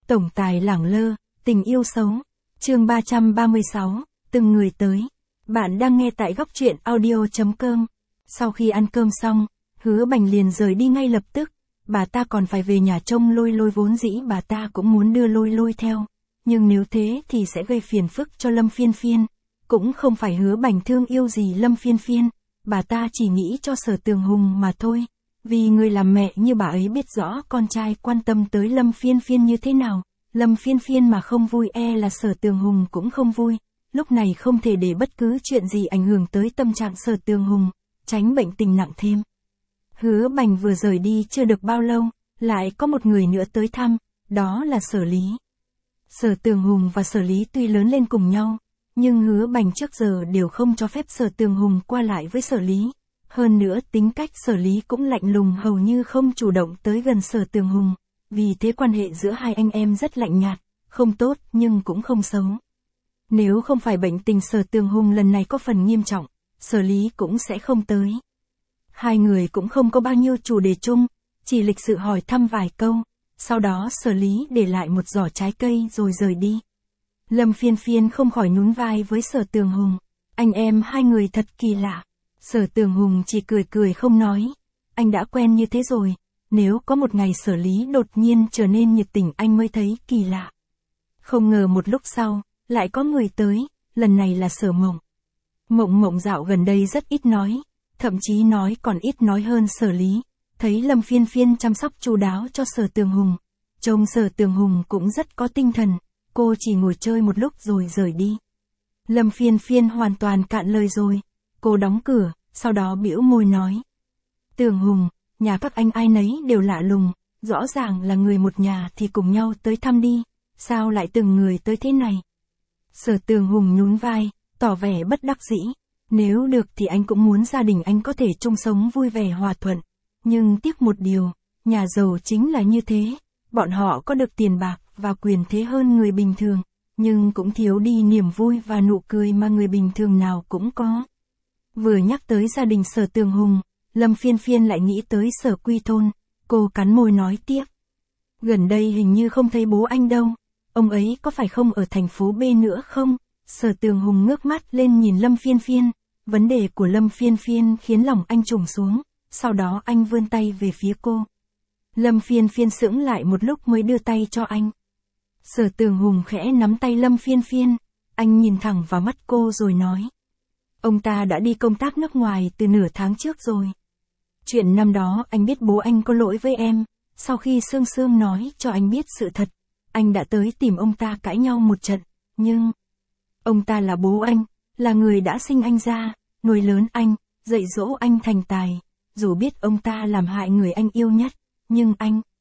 Tổng tài lẳng lơ, tình yêu xấu. Chương 336, từng người tới. Bạn đang nghe tại góc truyện audio.com. Sau khi ăn cơm xong, Hứa Bành liền rời đi ngay lập tức. Bà ta còn phải về nhà trông Lôi Lôi, vốn dĩ bà ta cũng muốn đưa Lôi Lôi theo. Nhưng nếu thế thì sẽ gây phiền phức cho Lâm Phiên Phiên. Cũng không phải Hứa Bành thương yêu gì Lâm Phiên Phiên. Bà ta chỉ nghĩ cho Sở Tường Hùng mà thôi. Vì người làm mẹ như bà ấy biết rõ con trai quan tâm tới Lâm Phiên Phiên như thế nào. Lâm Phiên Phiên mà không vui là Sở Tường Hùng cũng không vui. Lúc này không thể để bất cứ chuyện gì ảnh hưởng tới tâm trạng Sở Tường Hùng, tránh bệnh tình nặng thêm. Hứa Bành vừa rời đi chưa được bao lâu, lại có một người nữa tới thăm, đó là Sở Lý. Sở Tường Hùng và Sở Lý tuy lớn lên cùng nhau, nhưng Hứa Bành trước giờ đều không cho phép Sở Tường Hùng qua lại với Sở Lý. Hơn nữa tính cách Sở Lý cũng lạnh lùng, hầu như không chủ động tới gần Sở Tường Hùng. Vì thế quan hệ giữa hai anh em rất lạnh nhạt, không tốt nhưng cũng không xấu. Nếu không phải bệnh tình Sở Tường Hùng lần này có phần nghiêm trọng, Sở Lý cũng sẽ không tới. Hai người cũng không có bao nhiêu chủ đề chung, chỉ lịch sự hỏi thăm vài câu, sau đó Sở Lý để lại một giỏ trái cây rồi rời đi. Lâm Phiên Phiên không khỏi nhún vai với Sở Tường Hùng, anh em hai người thật kỳ lạ. Sở Tường Hùng chỉ cười cười không nói, anh đã quen như thế rồi, nếu có một ngày Sở Lý đột nhiên trở nên nhiệt tình anh mới thấy kỳ lạ. Không ngờ một lúc sau, lại có người tới, lần này là Sở Mộng. Mộng dạo gần đây rất ít nói, thậm chí nói còn ít nói hơn Sở Lý. Thấy Lâm Phiên Phiên chăm sóc chu đáo cho Sở Tường Hùng, trông Sở Tường Hùng cũng rất có tinh thần, cô chỉ ngồi chơi một lúc rồi rời đi. Lâm Phiên Phiên hoàn toàn cạn lời rồi, cô đóng cửa, sau đó bĩu môi nói. Tường Hùng, nhà các anh ai nấy đều lạ lùng, rõ ràng là người một nhà thì cùng nhau tới thăm đi, sao lại từng người tới thế này? Sở Tường Hùng nhún vai, tỏ vẻ bất đắc dĩ, nếu được thì anh cũng muốn gia đình anh có thể chung sống vui vẻ hòa thuận, nhưng tiếc một điều, nhà giàu chính là như thế, bọn họ có được tiền bạc và quyền thế hơn người bình thường, nhưng cũng thiếu đi niềm vui và nụ cười mà người bình thường nào cũng có. Vừa nhắc tới gia đình Sở Tường Hùng, Lâm Phiên Phiên lại nghĩ tới Sở Quy Thôn, cô cắn môi nói tiếc. Gần đây hình như không thấy bố anh đâu, ông ấy có phải không ở thành phố B nữa không? Sở Tường Hùng ngước mắt lên nhìn Lâm Phiên Phiên, vấn đề của Lâm Phiên Phiên khiến lòng anh trùng xuống, sau đó anh vươn tay về phía cô. Lâm Phiên Phiên sững lại một lúc mới đưa tay cho anh. Sở Tường Hùng khẽ nắm tay Lâm Phiên Phiên, anh nhìn thẳng vào mắt cô rồi nói. Ông ta đã đi công tác nước ngoài từ nửa tháng trước rồi. Chuyện năm đó anh biết bố anh có lỗi với em, sau khi Sương Sương nói cho anh biết sự thật, anh đã tới tìm ông ta cãi nhau một trận, nhưng ông ta là bố anh, là người đã sinh anh ra, nuôi lớn anh, dạy dỗ anh thành tài, dù biết ông ta làm hại người anh yêu nhất, nhưng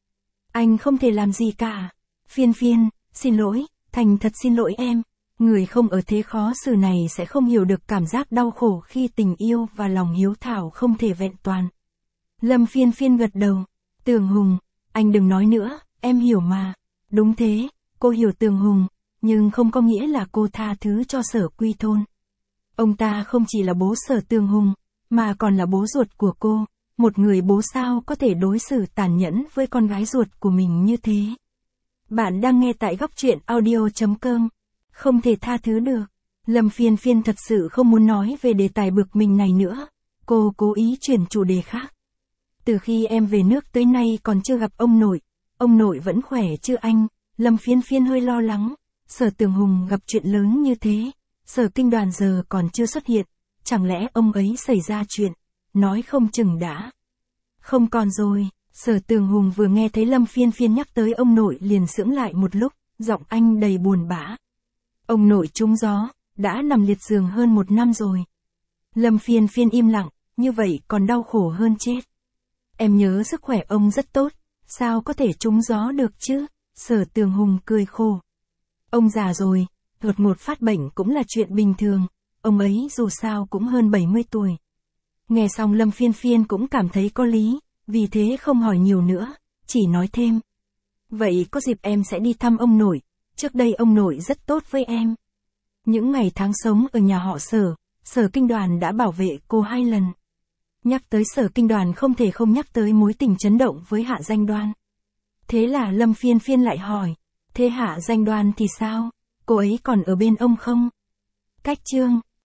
anh không thể làm gì cả. Phiên Phiên, xin lỗi, thành thật xin lỗi em. Người không ở thế khó xử này sẽ không hiểu được cảm giác đau khổ khi tình yêu và lòng hiếu thảo không thể vẹn toàn. Lâm Phiên Phiên gật đầu. Tường Hùng, anh đừng nói nữa, em hiểu mà. Đúng thế, cô hiểu Tường Hùng, nhưng không có nghĩa là cô tha thứ cho Sở Quy Thôn. Ông ta không chỉ là bố Sở Tường Hùng, mà còn là bố ruột của cô. Một người bố sao có thể đối xử tàn nhẫn với con gái ruột của mình như thế. Bạn đang nghe tại góc truyện audio.com. Không thể tha thứ được. Lâm Phiên Phiên thật sự không muốn nói về đề tài bực mình này nữa. Cô cố ý chuyển chủ đề khác. Từ khi em về nước tới nay còn chưa gặp ông nội vẫn khỏe chứ anh? Lâm Phiên Phiên hơi lo lắng. Sở Tường Hùng gặp chuyện lớn như thế, Sở Kinh Đoàn giờ còn chưa xuất hiện, chẳng lẽ ông ấy xảy ra chuyện, nói không chừng đã. Không còn rồi. Sở Tường Hùng vừa nghe thấy Lâm Phiên Phiên nhắc tới ông nội liền sững lại một lúc, giọng anh đầy buồn bã. Ông nội trúng gió, đã nằm liệt giường hơn 1 năm rồi. Lâm Phiên Phiên im lặng, như vậy còn đau khổ hơn chết. Em nhớ sức khỏe ông rất tốt, sao có thể trúng gió được chứ? Sở Tường Hùng cười khổ. Ông già rồi, đột ngột phát bệnh cũng là chuyện bình thường, ông ấy dù sao cũng hơn 70 tuổi. Nghe xong Lâm Phiên Phiên cũng cảm thấy có lý, vì thế không hỏi nhiều nữa, chỉ nói thêm. Vậy có dịp em sẽ đi thăm ông nội, trước đây ông nội rất tốt với em. Những ngày tháng sống ở nhà họ Sở, Sở Kinh Đoàn đã bảo vệ cô 2 lần. Nhắc tới Sở Kinh Đoàn không thể không nhắc tới mối tình chấn động với Hạ Danh Đoan. Thế là Lâm Phiên Phiên lại hỏi, Thế Hạ Danh Đoan thì sao? Cô ấy còn ở bên ông không? Cách chương